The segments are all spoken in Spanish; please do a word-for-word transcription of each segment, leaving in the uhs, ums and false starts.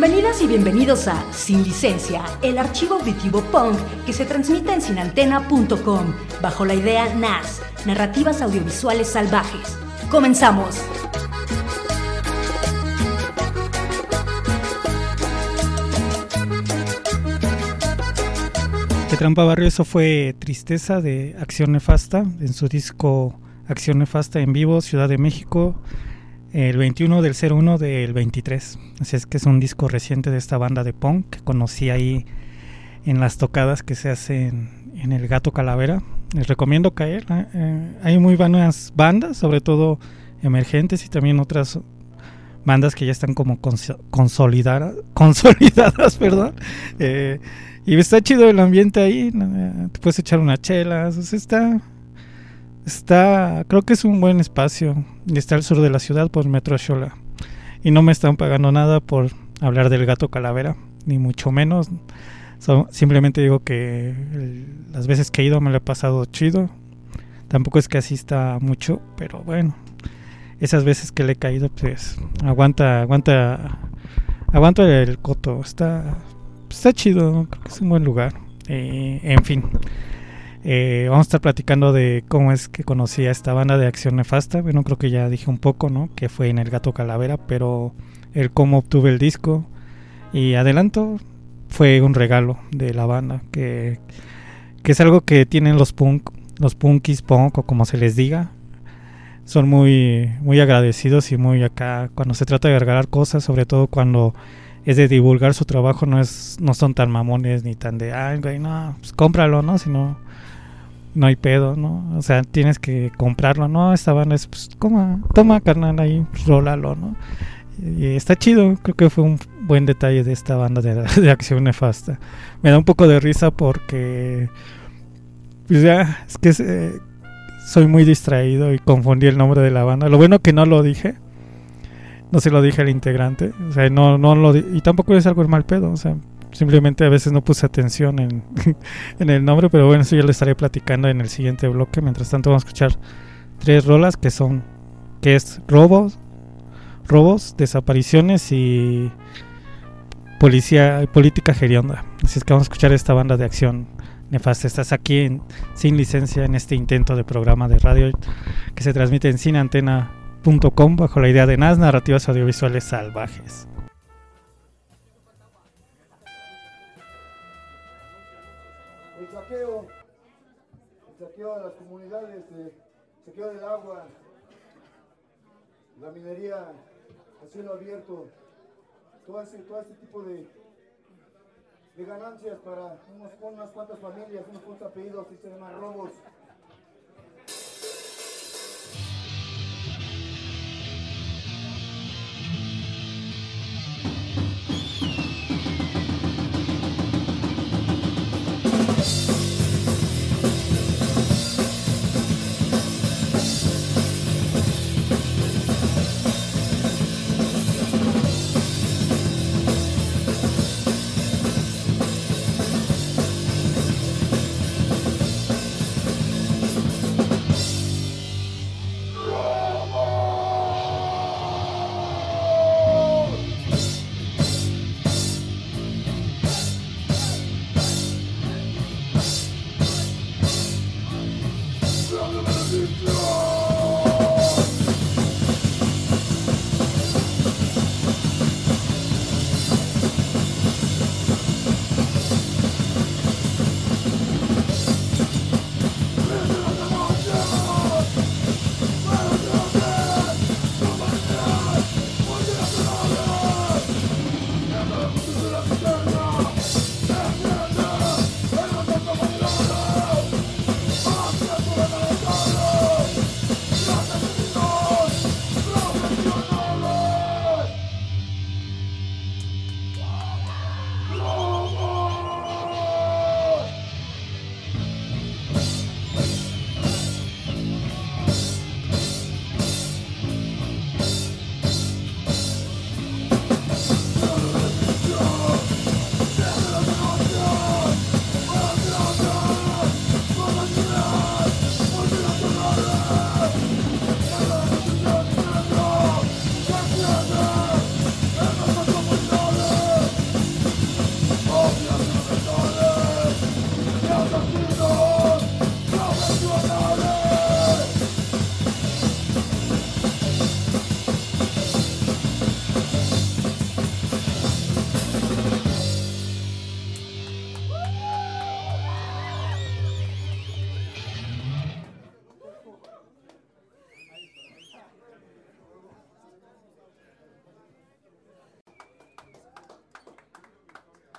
Bienvenidas y bienvenidos a Sin Licencia, el archivo auditivo punk que se transmite en sin antena punto com, bajo la idea N A S, Narrativas Audiovisuales Salvajes. ¡Comenzamos! Que Trampa Barrio, eso fue Tristeza de Acción Nefasta, en su disco Acción Nefasta en vivo, Ciudad de México, el veintiuno del cero uno del veintitrés. Así es que es un disco reciente de esta banda de punk que conocí ahí en las tocadas que se hacen en el Gato Calavera. Les recomiendo caer. Eh, hay muy buenas bandas, sobre todo emergentes, y también otras bandas que ya están como cons- consolidadas, consolidadas, perdón. Eh, y está chido el ambiente ahí. Eh, te puedes echar unas chelas. O sea, está... Está, creo que es un buen espacio. Y está al sur de la ciudad por Metro Xola. Y no me están pagando nada por hablar del Gato Calavera, ni mucho menos. So, simplemente digo que el, las veces que he ido me lo he pasado chido. Tampoco es que asista mucho, pero bueno, esas veces que le he caído, pues aguanta, aguanta, aguanta el coto. Está, está chido, creo que es un buen lugar. Eh, en fin. Eh, vamos a estar platicando de cómo es que conocí a esta banda de Acción Nefasta. Bueno, creo que ya dije un poco, ¿no? Que fue en el Gato Calavera, pero el cómo obtuve el disco y adelanto fue un regalo de la banda, que, que es algo que tienen los punk, los punkis, punk o como se les diga. Son muy, muy agradecidos y muy acá cuando se trata de regalar cosas, sobre todo cuando es de divulgar su trabajo. No es, no son tan mamones ni tan de, ay, güey, no, pues cómpralo, ¿no? Sino no hay pedo, ¿no? O sea, tienes que comprarlo, ¿no? Esta banda es, pues, toma, toma carnal ahí, pues, rólalo, ¿no? Y está chido, creo que fue un buen detalle de esta banda de, de Acción Nefasta. Me da un poco de risa porque, pues ya, es que eh, soy muy distraído y confundí el nombre de la banda. Lo bueno que no lo dije, no se lo dije al integrante, o sea, no, no lo di- y tampoco es algo mal pedo, o sea, simplemente a veces no puse atención en, en el nombre, pero bueno, eso ya lo estaré platicando en el siguiente bloque. Mientras tanto vamos a escuchar tres rolas que son, que es robos, robos, desapariciones y policía, política hedionda. Así es que vamos a escuchar esta banda de Acción Nefasta. Estás aquí en Sin Licencia, en este intento de programa de radio que se transmite en sin antena punto com bajo la idea de N A S, Narrativas Audiovisuales Salvajes. El saqueo, el saqueo de las comunidades, el saqueo del agua, la minería a cielo abierto, todo ese, todo ese tipo de, de ganancias para unos, unas cuantas familias, unos cuantos apellidos que se llaman robos.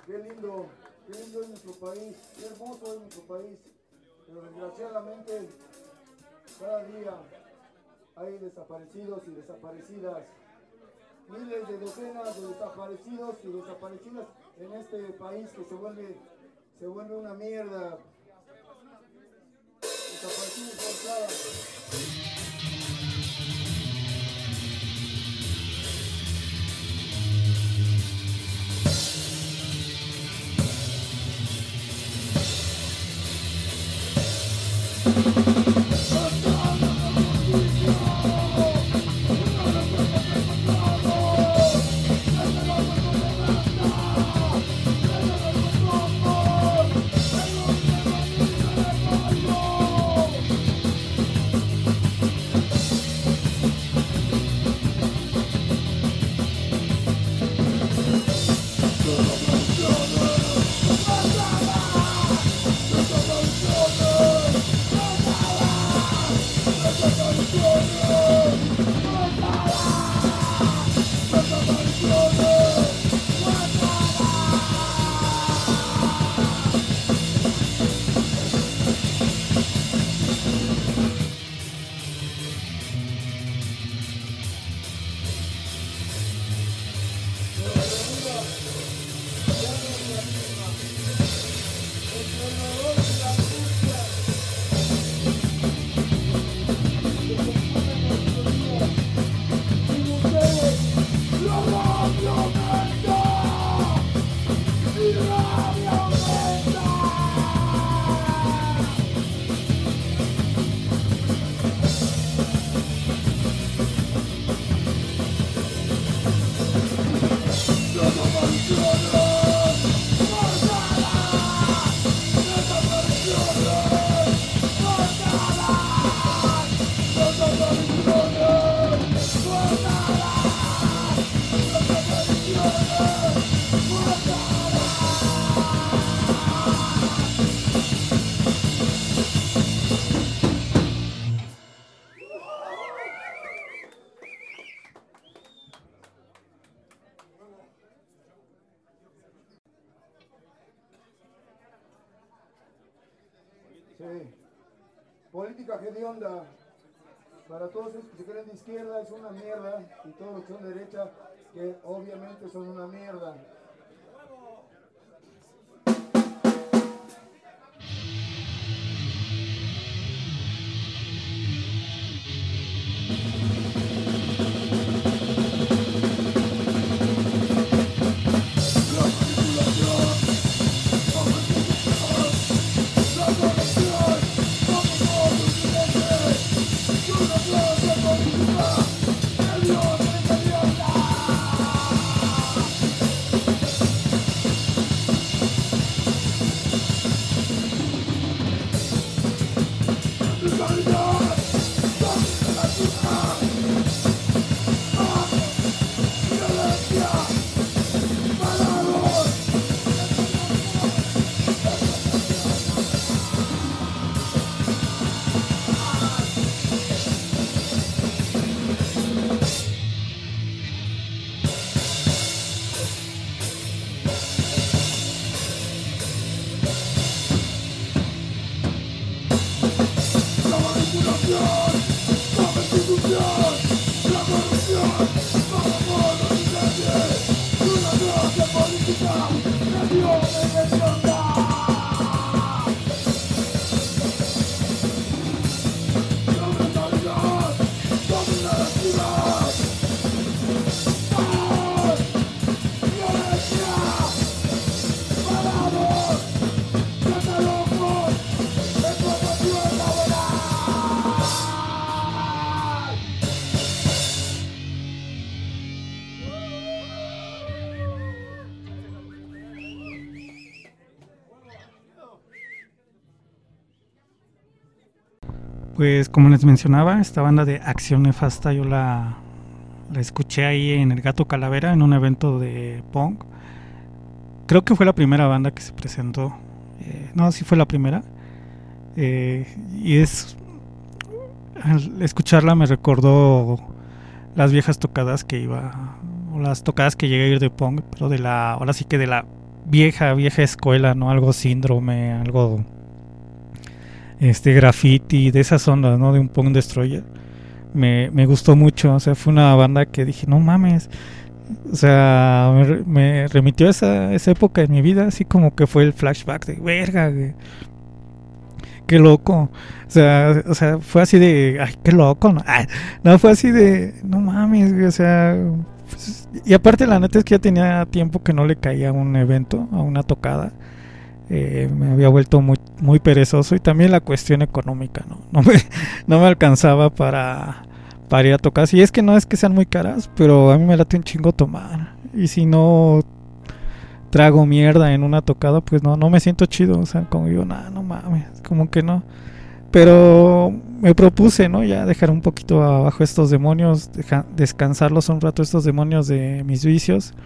qué lindo, qué lindo es nuestro país, qué hermoso es nuestro país, pero desgraciadamente cada día hay desaparecidos y desaparecidas, miles de docenas de desaparecidos y desaparecidas en este país que se vuelve, se vuelve una mierda. Desaparecidos forzados. Sí. Política hedionda. Para todos los que se creen de izquierda es una mierda, y todos los que son de derecha, que obviamente son una mierda. Pues como les mencionaba, esta banda de Acción Nefasta yo la, la escuché ahí en el Gato Calavera en un evento de punk. Creo que fue la primera banda que se presentó. Eh, no, sí fue la primera. Eh, y es... Al escucharla me recordó las viejas tocadas que iba... O las tocadas que llegué a ir de punk, pero de la... Ahora sí que de la vieja, vieja escuela, ¿no? Algo síndrome, algo este graffiti, de esas ondas, ¿no? De un Punk Destroyer. Me, me gustó mucho, o sea, fue una banda que dije, no mames. O sea, me, me remitió a esa, esa época de mi vida, así como que fue el flashback de verga, güey. Qué loco. O sea, o sea, fue así de, ay, qué loco, ¿no? Ay, no, fue así de, no mames, güey, o sea, pues, y aparte la neta es que ya tenía tiempo que no le caía a un evento, a una tocada. Eh, me había vuelto muy, muy perezoso, y también la cuestión económica, ¿no? No me, no me alcanzaba para, para ir a tocar. Y es que no es que sean muy caras, pero a mí me late un chingo tomar. Y si no trago mierda en una tocada, pues no, no me siento chido. O sea, como digo, nah, no mames, como que no. Pero me propuse, ¿no? Ya dejar un poquito abajo estos demonios, deja, descansarlos un rato, estos demonios de mis vicios.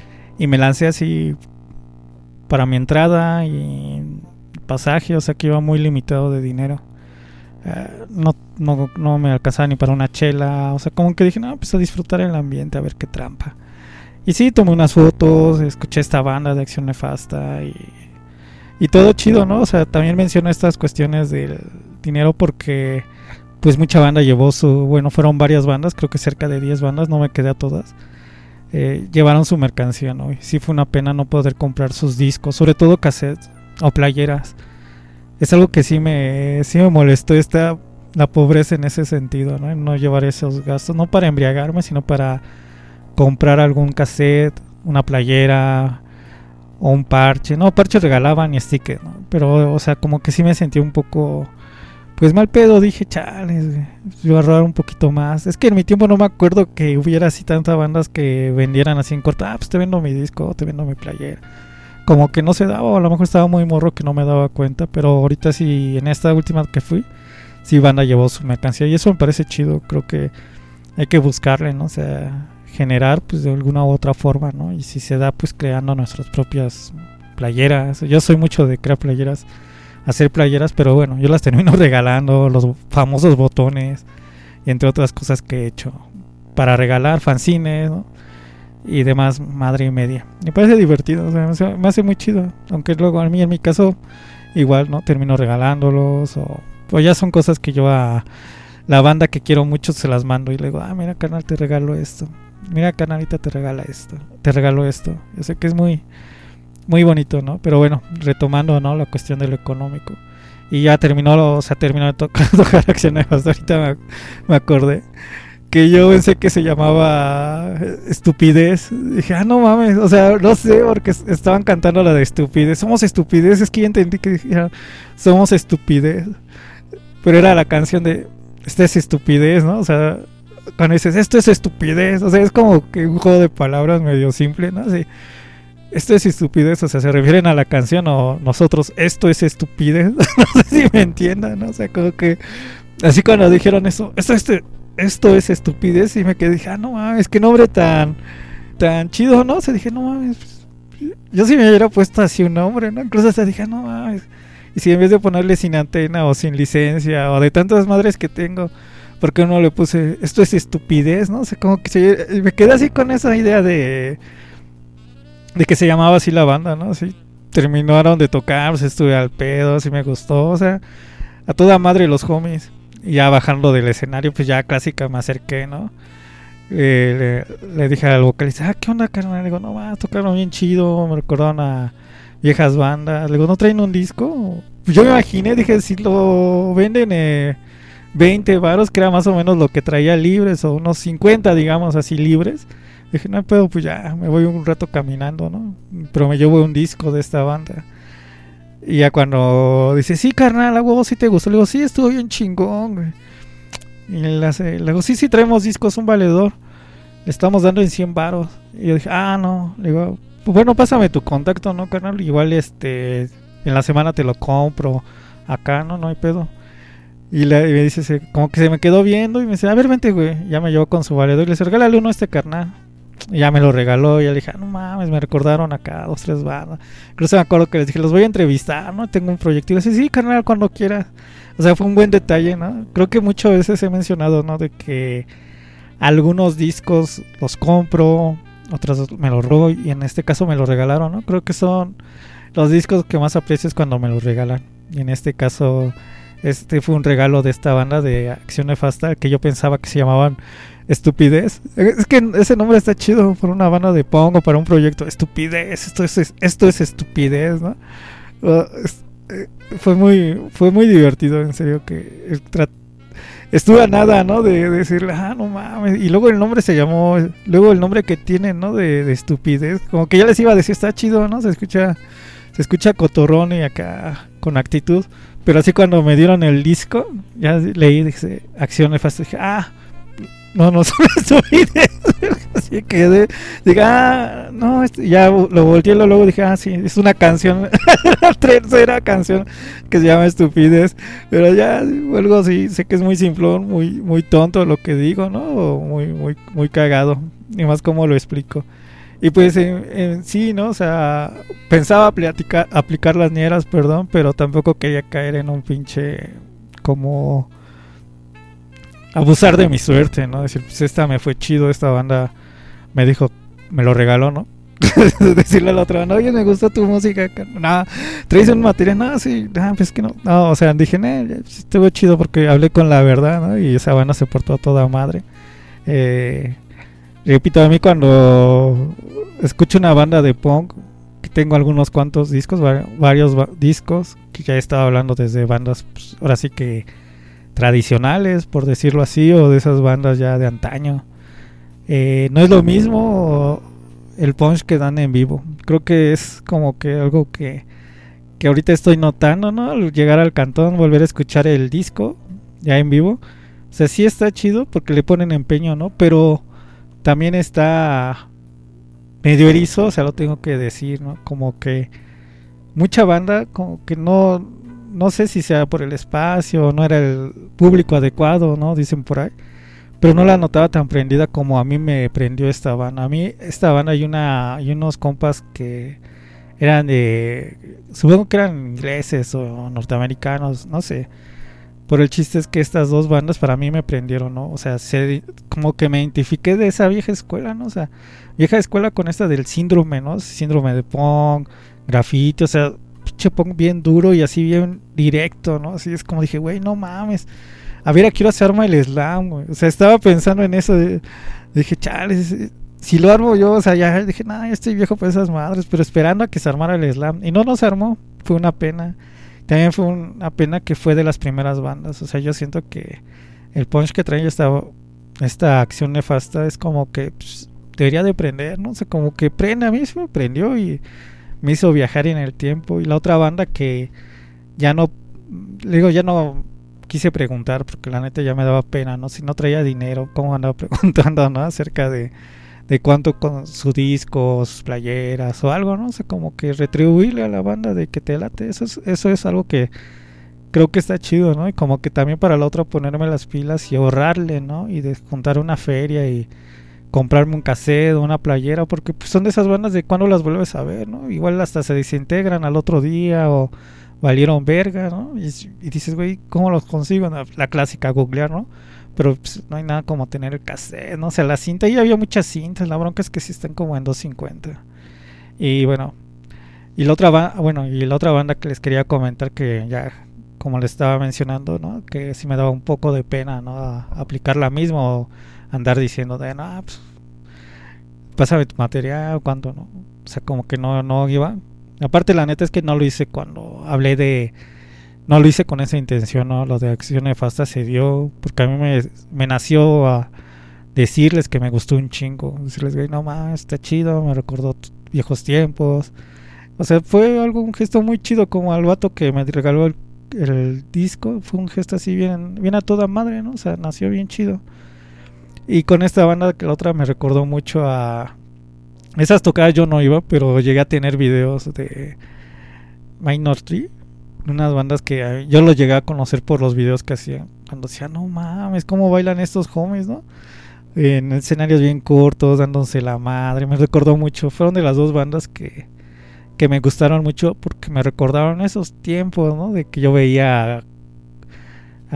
Y me lancé así para mi entrada y pasaje, o sea que iba muy limitado de dinero. Uh, no, no, no me alcanzaba ni para una chela, o sea, como que dije, no, pues a disfrutar el ambiente, a ver qué trampa. Y sí, tomé unas fotos, escuché esta banda de Acción Nefasta y, y todo chido, ¿no? O sea, también menciono estas cuestiones del dinero porque pues mucha banda llevó su, bueno, fueron varias bandas, creo que cerca de diez bandas, no me quedé a todas. Eh, llevaron su mercancía, ¿no? Y sí fue una pena no poder comprar sus discos, sobre todo cassettes o playeras. Es algo que sí me, sí me molestó esta, la pobreza en ese sentido, ¿no? No llevar esos gastos, no para embriagarme, sino para comprar algún cassette, una playera o un parche. No, parche regalaban y stickers, ¿no? Pero, o sea, como que sí me sentí un poco, pues mal pedo. Dije, chales, yo ahorrar un poquito más. Es que en mi tiempo no me acuerdo que hubiera así tantas bandas que vendieran así en corto. Ah, pues te vendo mi disco, te vendo mi playera. Como que no se daba, o a lo mejor estaba muy morro que no me daba cuenta. Pero ahorita sí, en esta última que fui, sí banda llevó su mercancía. Y eso me parece chido, creo que hay que buscarle, ¿no? O sea, generar pues de alguna u otra forma, ¿no? Y si se da, pues creando nuestras propias playeras. Yo soy mucho de crear playeras, hacer playeras, pero bueno, yo las termino regalando, los famosos botones y entre otras cosas que he hecho para regalar, fanzines, ¿no? Y demás madre y media. Me parece divertido, o sea, me hace muy chido, aunque luego a mí en mi caso igual, ¿no? Termino regalándolos o, o ya son cosas que yo a la banda que quiero mucho se las mando y le digo, ah, mira carnal, te regalo esto, mira carnalita, te regala esto, te regalo esto. Yo sé que es muy muy bonito, ¿no? Pero bueno, retomando, ¿no? La cuestión de lo económico. Y ya terminó, o sea, terminó de tocar, tocar Acción Nefasta. Ahorita me, me acordé que yo pensé que se llamaba Estupidez. Dije, ah, no mames, o sea, no sé, porque estaban cantando la de Estupidez. Somos Estupidez, es que ya entendí que dijeron, somos Estupidez. Pero era la canción de, esta es estupidez, ¿no? O sea, cuando dices, esto es estupidez, o sea, es como que un juego de palabras medio simple, ¿no? Así, esto es estupidez, o sea, se refieren a la canción o nosotros, esto es estupidez. No sé si me entiendan, ¿no? O sea, como que así cuando dijeron eso, esto, este, esto es estupidez, y me quedé, dije, ah, no mames, qué nombre tan tan chido, ¿no? O sea, dije, no mames, pues, yo si me hubiera puesto así un nombre, ¿no? Incluso hasta dije, no mames, y si en vez de ponerle sin antena o sin licencia o de tantas madres que tengo, ¿por qué no le puse, esto es estupidez, ¿no? O sea, como que se, me quedé así con esa idea de de que se llamaba así la banda, ¿no? Así terminaron de tocar, pues estuve al pedo, así me gustó, o sea, a toda madre los homies. Y ya bajando del escenario, pues ya clásica me acerqué, ¿no? Eh, le, le dije al vocalista, ah, ¿qué onda, carnal? Le digo, no, va, tocaron bien chido, me recordaron a viejas bandas. Le digo, ¿no traen un disco? Pues yo me imaginé, dije, si lo venden eh, veinte varos, que era más o menos lo que traía libres, o unos cincuenta, digamos, así libres. Dije, no puedo, pues ya me voy un rato caminando, ¿no? Pero me llevo un disco de esta banda. Y ya cuando dice, sí, carnal, a huevo, sí te gustó. Le digo, sí, estuvo bien chingón, güey. Y le, hace, le digo, sí, sí, traemos discos, un valedor. Le estamos dando en cien varos. Y yo dije, ah, no. Le digo, pues bueno, pásame tu contacto, ¿no, carnal? Igual, este, en la semana te lo compro. Acá, ¿no? No hay pedo. Y, le, y me dice, se, como que se me quedó viendo y me dice, a ver, vente, güey. Ya me llevó con su valedor y le dice, regálale uno a este carnal. Y ya me lo regaló y ya le dije, ah, no mames, me recordaron acá dos, tres bandas. Incluso me acuerdo que les dije, los voy a entrevistar, ¿no? Tengo un proyecto. Y le dije, sí, carnal, cuando quieras. O sea, fue un buen detalle, ¿no? Creo que muchas veces he mencionado, ¿no? De que algunos discos los compro otras me lo robo y en este caso me lo regalaron, ¿no? Creo que son los discos que más aprecio es cuando me los regalan. Y en este caso, este fue un regalo de esta banda de Acción Nefasta que yo pensaba que se llamaban Estupidez. Es que ese nombre está chido para una banda de punk o para un proyecto. Estupidez, esto es, esto es estupidez, ¿no? Uh, es, eh, fue muy fue muy divertido, en serio, que el tra- estuve a nada, ¿no? De, de decirle, ah, no mames. Y luego el nombre se llamó, luego el nombre que tiene, ¿no? De, de Estupidez. Como que ya les iba a decir, está chido, ¿no? Se escucha, se escucha cotorrón y acá con actitud. Pero así cuando me dieron el disco, ya leí, dice, Acción Nefasta. Dije, ah, no, no son Estupidez. Así quedé, dije, ah, no, este, ya lo volteé y luego dije, ah, sí, es una canción, la tercera canción que se llama Estupidez, pero ya, algo así, sé que es muy simplón, muy muy tonto lo que digo, ¿no? O muy, muy, muy cagado, y más cómo lo explico. Y pues en, en sí, ¿no? O sea, pensaba aplicar, aplicar las ñeras, perdón, pero tampoco quería caer en un pinche como abusar de mi suerte, ¿no? Decir, pues esta me fue chido, esta banda me dijo, me lo regaló, ¿no? Decirle a la otra banda, oye, me gusta tu música. No, traes un material, no, sí, no, pues que no. No, o sea, dije, eh, estuvo chido porque hablé con la verdad, ¿no? Y esa banda se portó a toda madre. Eh, repito, a mí cuando escucho una banda de punk, que tengo algunos cuantos discos, varios va- discos, que ya he estado hablando desde bandas, pues, ahora sí que tradicionales, por decirlo así, o de esas bandas ya de antaño. Eh, no es lo mismo el punch que dan en vivo. Creo que es como que algo que, que ahorita estoy notando, ¿no? Al llegar al cantón, volver a escuchar el disco ya en vivo. O sea, sí está chido porque le ponen empeño, ¿no? Pero también está medio erizo, o sea, lo tengo que decir, ¿no? Como que mucha banda, como que no, no sé si sea por el espacio, no era el público adecuado, ¿no? Dicen por ahí. Pero no la notaba tan prendida como a mí me prendió esta banda. A mí esta banda hay una hay unos compas que eran de, supongo que eran ingleses o norteamericanos, no sé. Pero el chiste es que estas dos bandas para mí me prendieron, ¿no? O sea, se, como que me identifiqué de esa vieja escuela, ¿no? O sea, vieja escuela con esta del síndrome, ¿no? Síndrome de punk, grafiti, o sea, pinche punk bien duro y así bien directo, ¿no? Así es como dije, güey, no mames. A ver, aquí se arma el slam, güey. O sea, estaba pensando en eso. De, dije, chale, si lo armo yo, o sea, ya dije, nah, ya estoy viejo para esas madres, pero esperando a que se armara el slam. Y no nos armó, fue una pena. También fue una pena que fue de las primeras bandas. O sea, yo siento que el punch que trae esta, esta Acción Nefasta es como que pues, debería de prender, ¿no? O sea, como que prende, a mí se me prendió y me hizo viajar en el tiempo. Y la otra banda que ya no, digo, ya no quise preguntar porque la neta ya me daba pena, ¿no? Si no traía dinero, ¿cómo andaba preguntando, ¿no? Acerca de, de cuánto con su disco, sus playeras o algo, ¿no? O sea, como que retribuirle a la banda de que te late. Eso es, eso es algo que creo que está chido, ¿no? Y como que también para la otra ponerme las pilas y ahorrarle, ¿no? Y de juntar una feria y comprarme un cassette o una playera, porque pues, son de esas bandas de cuando las vuelves a ver, ¿no? Igual hasta se desintegran al otro día o valieron verga, ¿no? Y, y dices, güey, ¿cómo los consigo? La, la clásica, googlear, ¿no? Pero pues, no hay nada como tener el cassette, ¿no? O sea, la cinta, y había muchas cintas, la bronca es que sí están como en doscientos cincuenta. Y bueno, y la otra banda, bueno, y la otra banda que les quería comentar que ya, como les estaba mencionando, ¿no? Que sí me daba un poco de pena, ¿no? A, a aplicar la misma o andar diciendo de, no, pues, pásame tu material, cuánto, ¿no? O sea, como que no, no iba. Aparte, la neta es que no lo hice cuando hablé de... No lo hice con esa intención, ¿no? Lo de Acción Nefasta se dio porque a mí me, me nació a decirles que me gustó un chingo. Decirles, güey, no más, está chido, me recordó viejos tiempos. O sea, fue algo, un gesto muy chido, como al vato que me regaló el, el disco. Fue un gesto así bien, bien a toda madre, ¿no? O sea, nació bien chido. Y con esta banda, que la otra me recordó mucho a... Esas tocadas yo no iba, pero llegué a tener videos de Minor Tree, unas bandas que yo los llegué a conocer por los videos que hacían. Cuando decía, no mames, cómo bailan estos homies, ¿no? En escenarios bien cortos, dándose la madre. Me recordó mucho. Fueron de las dos bandas que, que me gustaron mucho porque me recordaron esos tiempos, ¿no? De que yo veía a, a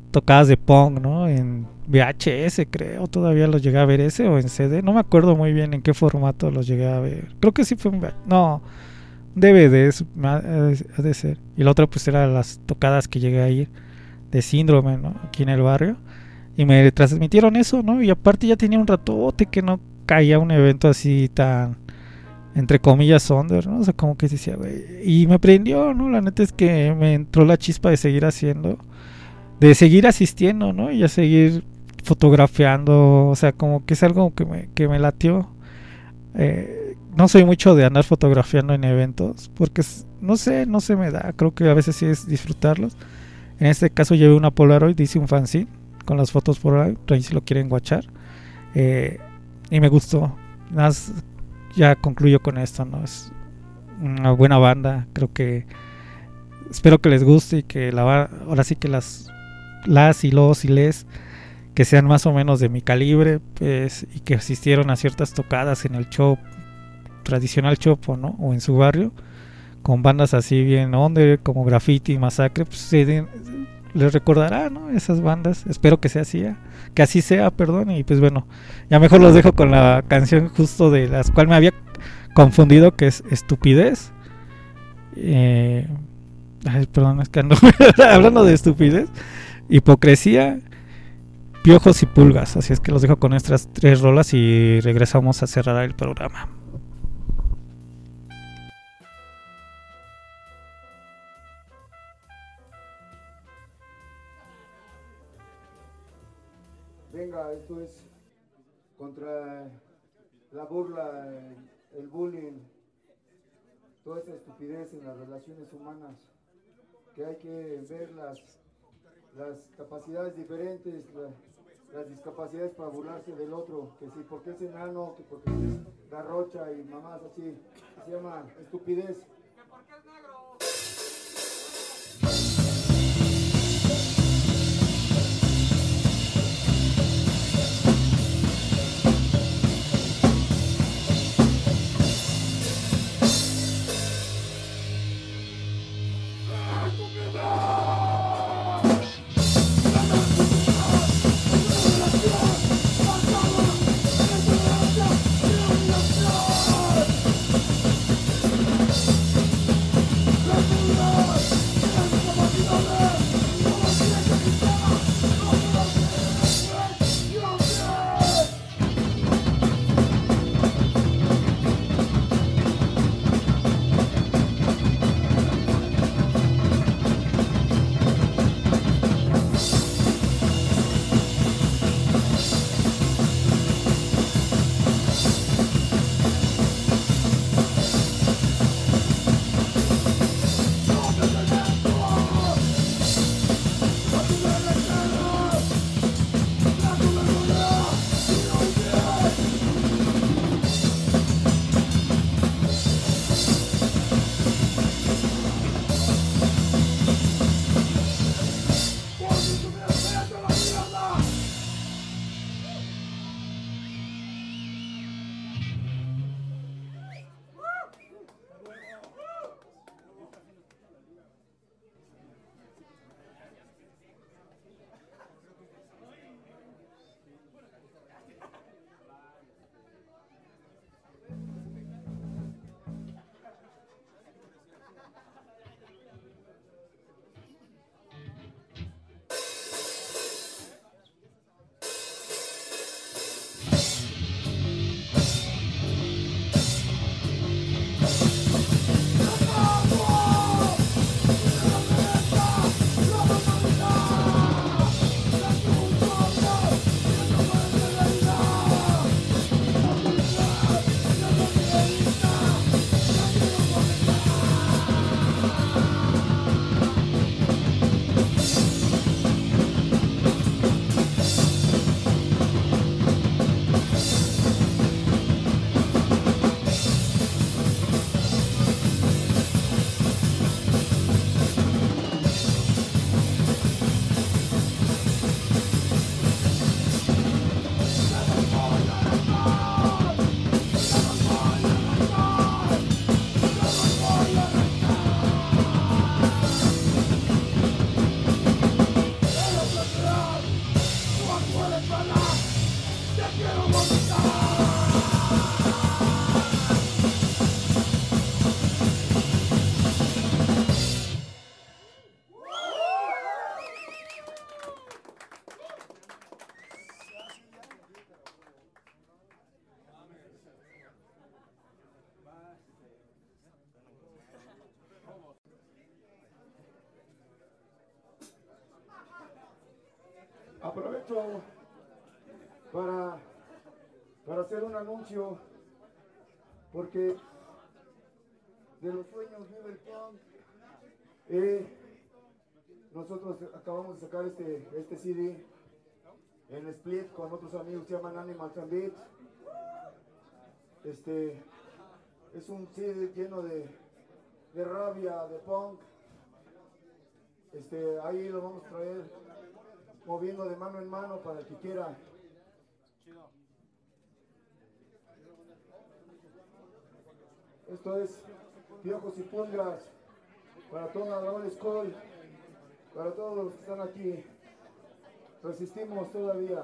tocadas de punk, ¿no? En V H S, creo, todavía los llegué a ver ese, o en C D, no me acuerdo muy bien en qué formato los llegué a ver. Creo que sí fue un... No, D V Ds, ha de ser. Y la otra pues era las tocadas que llegué a ir de Síndrome, ¿no? Aquí en el barrio. Y me transmitieron eso, ¿no? Y aparte ya tenía un ratote que no caía un evento así tan, entre comillas, under, ¿no? O sea, como que decía, güey. Y me prendió, ¿no? La neta es que me entró la chispa de seguir haciendo, de seguir asistiendo, ¿no? Y a seguir fotografiando. O sea, como que es algo que me, que me latió. Eh, no soy mucho de andar fotografiando en eventos, porque no sé, no se me da. Creo que a veces sí es disfrutarlos. En este caso llevé una Polaroid, hice un fanzine con las fotos por ahí, ahí si lo quieren guachar. Eh, y me gustó. Más, ya concluyo con esto, ¿no? Es una buena banda. Creo que espero que les guste y que la, ahora sí que las las y los y les que sean más o menos de mi calibre, pues, y que asistieron a ciertas tocadas en el Chop, tradicional Chopo, ¿no? O en su barrio, con bandas así bien under, como Graffiti y Masacre, pues se, les recordará, ¿no? Esas bandas. Espero que sea así, ¿eh? que así sea, perdón. Y pues bueno, ya mejor los dejo con la canción justo de las cual me había confundido, que es Estupidez. Eh, ay, perdón, es que ando hablando de estupidez. Hipocresía, Piojos y Pulgas. Así es que los dejo con estas tres rolas y regresamos a cerrar el programa. Venga, esto es contra la burla, el bullying, toda esa estupidez en las relaciones humanas, que hay que ver las, las capacidades diferentes, la, las discapacidades para burlarse del otro, que si porque es enano, que porque es garrocha y mamás así, se llama estupidez. Que porque es negro. We'll be right back. aprovecho para, para hacer un anuncio, porque de los sueños vive el punk. Eh, nosotros acabamos de sacar este, este C D en split con otros amigos que se llaman Animals and Beats. Este es un C D lleno de, de rabia, de punk. Este, ahí lo vamos a traer moviendo de mano en mano para el que quiera. Esto es Piojos y Pulgas para toda la old school, para todos los que están aquí. Resistimos todavía.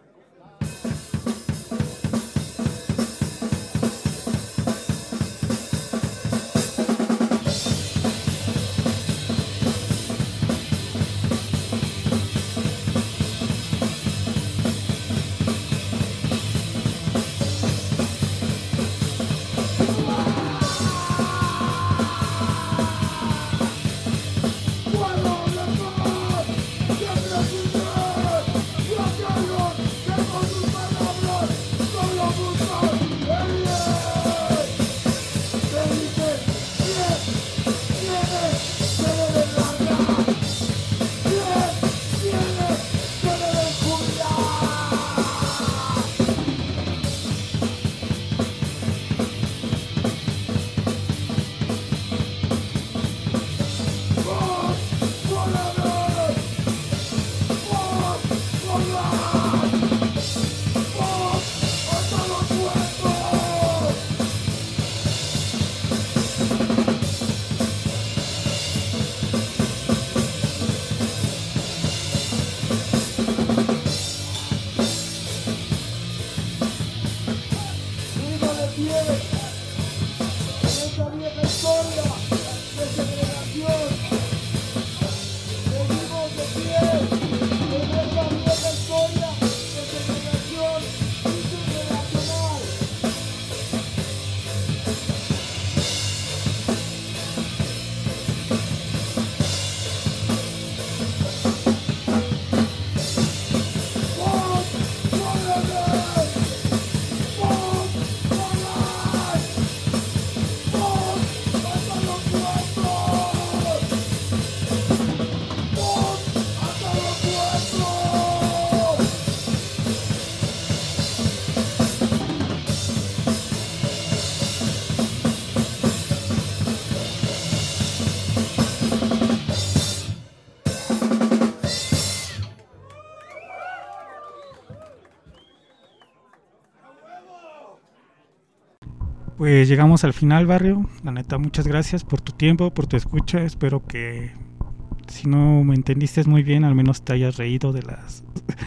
Pues llegamos al final, barrio. La neta, muchas gracias por tu tiempo, por tu escucha. Espero que, si no me entendiste muy bien, al menos te hayas reído de las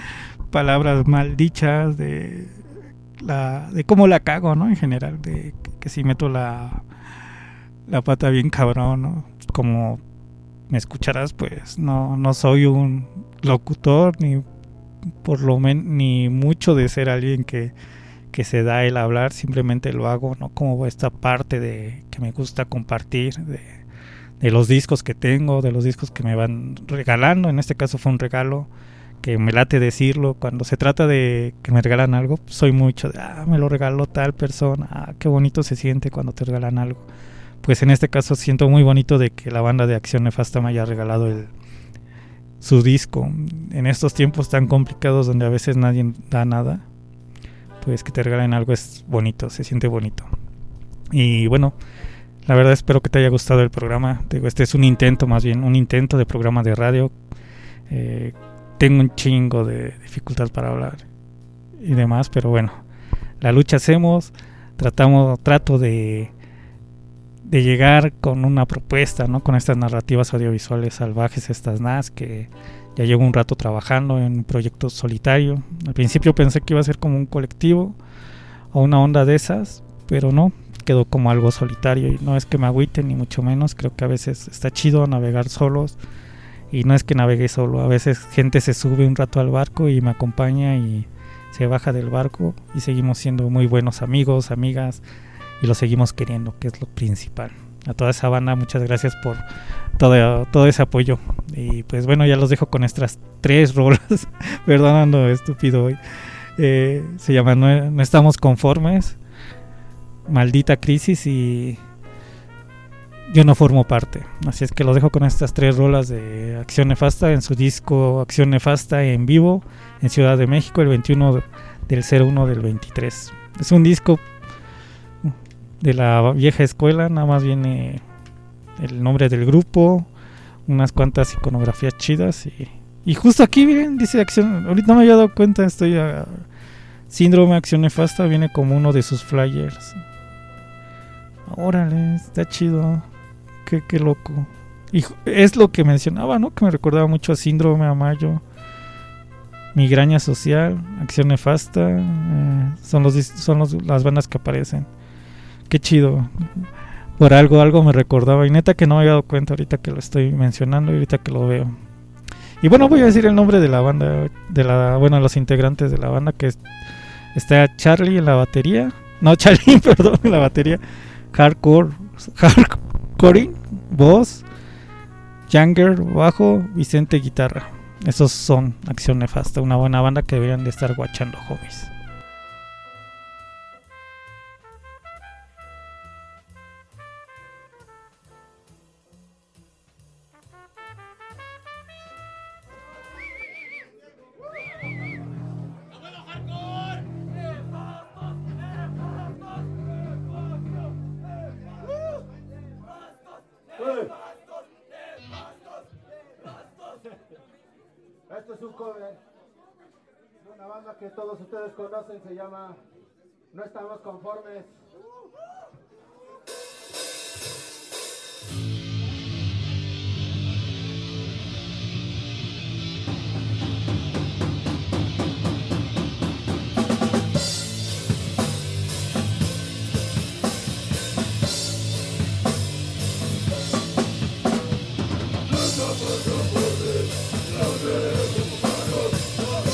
palabras mal dichas, de la, de cómo la cago, ¿no? En general, de que, que si meto la, la pata bien cabrón, ¿no? Como me escucharás, pues no, no soy un locutor, ni por lo menos, ni mucho de ser alguien que que se da el hablar, simplemente lo hago, ¿no? Como esta parte de que me gusta compartir de, de los discos que tengo, de los discos que me van regalando. En este caso fue un regalo que me late decirlo. Cuando se trata de que me regalan algo, soy mucho de, ah, me lo regaló tal persona, ah, qué bonito se siente cuando te regalan algo. Pues en este caso siento muy bonito de que la banda de Acción Nefasta me haya regalado el, su disco. En estos tiempos tan complicados donde a veces nadie da nada, pues que te regalen algo es bonito, se siente bonito. Y bueno, la verdad espero que te haya gustado el programa. Digo, este es un intento, más bien un intento de programa de radio. Eh, tengo un chingo de dificultad para hablar y demás, pero bueno, la lucha hacemos. Tratamos, trato de de llegar con una propuesta, ¿no? Con estas narrativas audiovisuales salvajes, estas N A S, que ya llevo un rato trabajando en un proyecto solitario. Al principio pensé que iba a ser como un colectivo o una onda de esas, pero no, quedó como algo solitario. Y no es que me agüite, ni mucho menos. Creo que a veces está chido navegar solos. Y no es que navegue solo, a veces gente se sube un rato al barco y me acompaña y se baja del barco. Y seguimos siendo muy buenos amigos, amigas, y lo seguimos queriendo, que es lo principal. A toda esa banda, muchas gracias por todo, todo ese apoyo. Y pues bueno, ya los dejo con estas tres rolas. Perdonando, estúpido hoy. Eh, se llama no, no estamos conformes, Maldita crisis y Yo no formo parte. Así es que los dejo con estas tres rolas de Acción Nefasta en su disco Acción Nefasta en vivo en Ciudad de México el veintiuno del cero uno del veintitrés. Es un disco de la vieja escuela, nada más viene el nombre del grupo, unas cuantas iconografías chidas y, y justo aquí miren, dice Acción, ahorita no me había dado cuenta, estoy a Síndrome Acción Nefasta, viene como uno de sus flyers. Órale, está chido. Qué, qué loco. Y es lo que mencionaba, ¿no? Que me recordaba mucho a Síndrome, a Mayo, Migraña Social, Acción Nefasta. Eh, son los son los, las bandas que aparecen. Qué chido. Por algo, algo me recordaba. Y neta que no me había dado cuenta ahorita que lo estoy mencionando y ahorita que lo veo. Y bueno, voy a decir el nombre de la banda, de la, bueno, los integrantes de la banda, que es, está Charlie en la batería. No, Charlie, perdón, en la batería. Hardcore, Hardcore, voz, Younger, bajo, Vicente, guitarra. Esos son Acción Nefasta, una buena banda que deberían de estar guachando, hobbies. Esto es un cover de una banda que todos ustedes conocen, se llama No Estamos Conformes.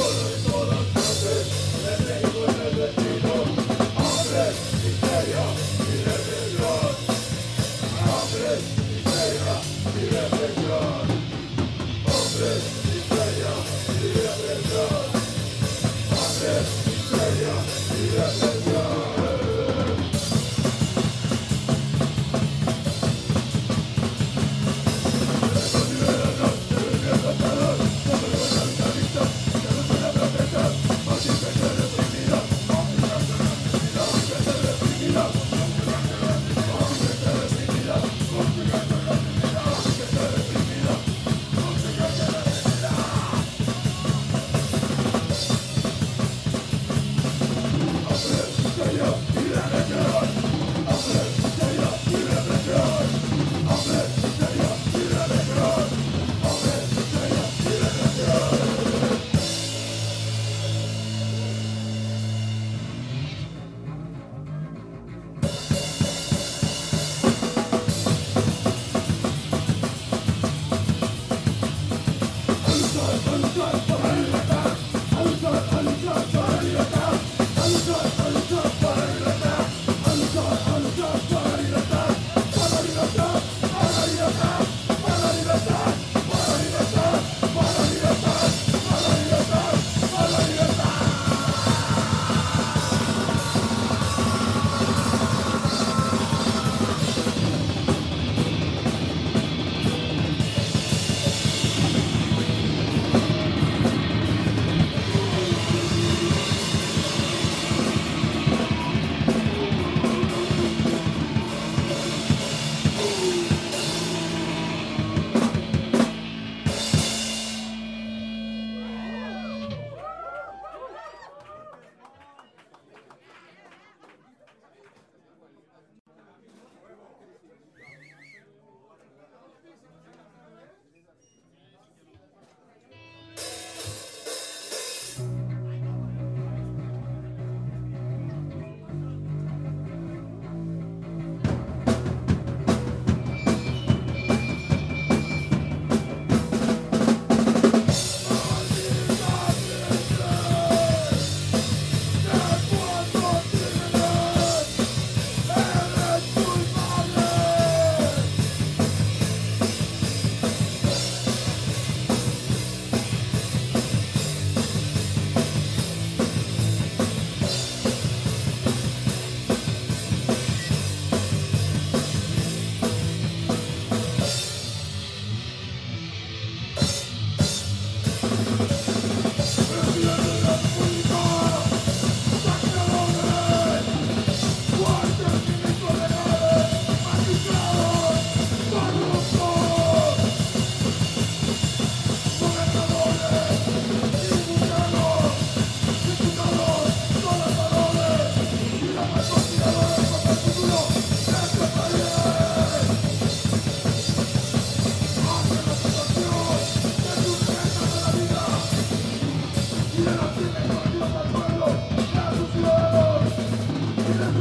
Misterio.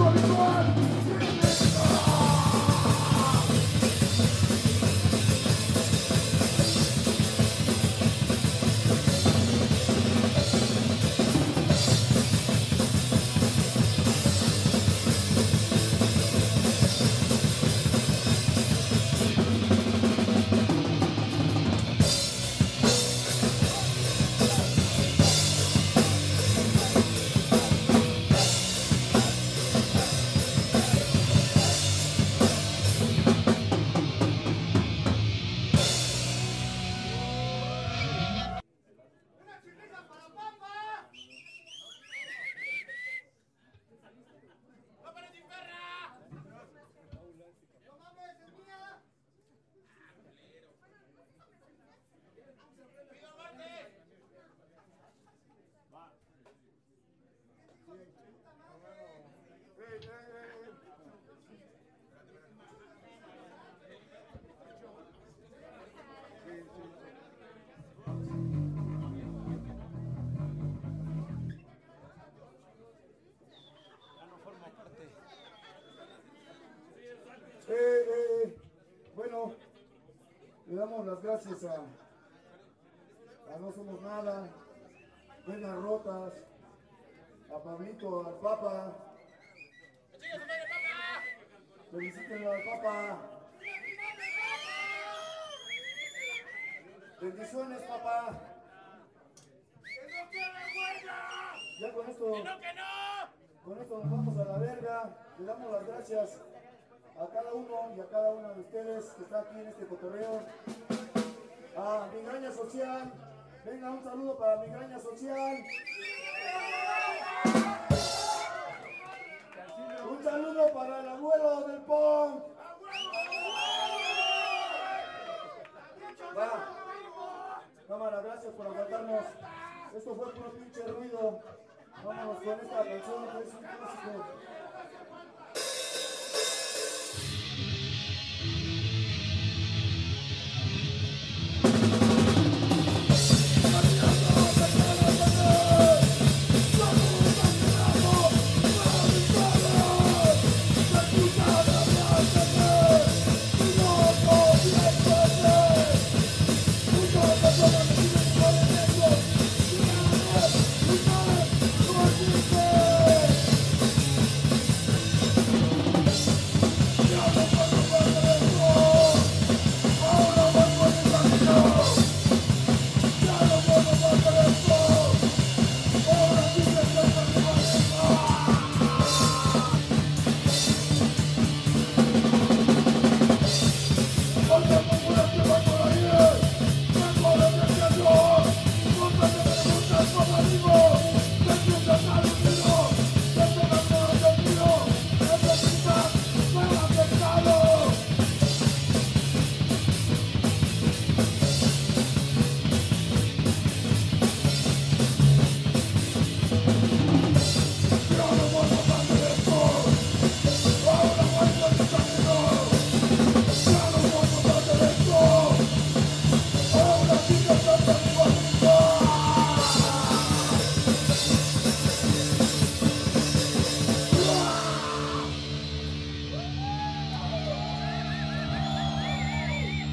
Eh, eh, bueno, le damos las gracias a, a No Somos Nada, Venas Rotas, a Pablito, al Papa. Felicítenlo al Papa. Bendiciones, Papa. Ya con esto, con esto nos vamos a la verga. Le damos las gracias a cada uno y a cada una de ustedes que está aquí en este cotorreo. A Migraña Social, venga, un saludo para Migraña Social. Un saludo para el abuelo del punk. Va. Cámara, gracias por aguantarnos. Esto fue puro pinche ruido. Vámonos con esta canción que es un clásico.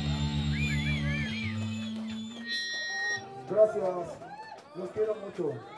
Gracias, los quiero mucho.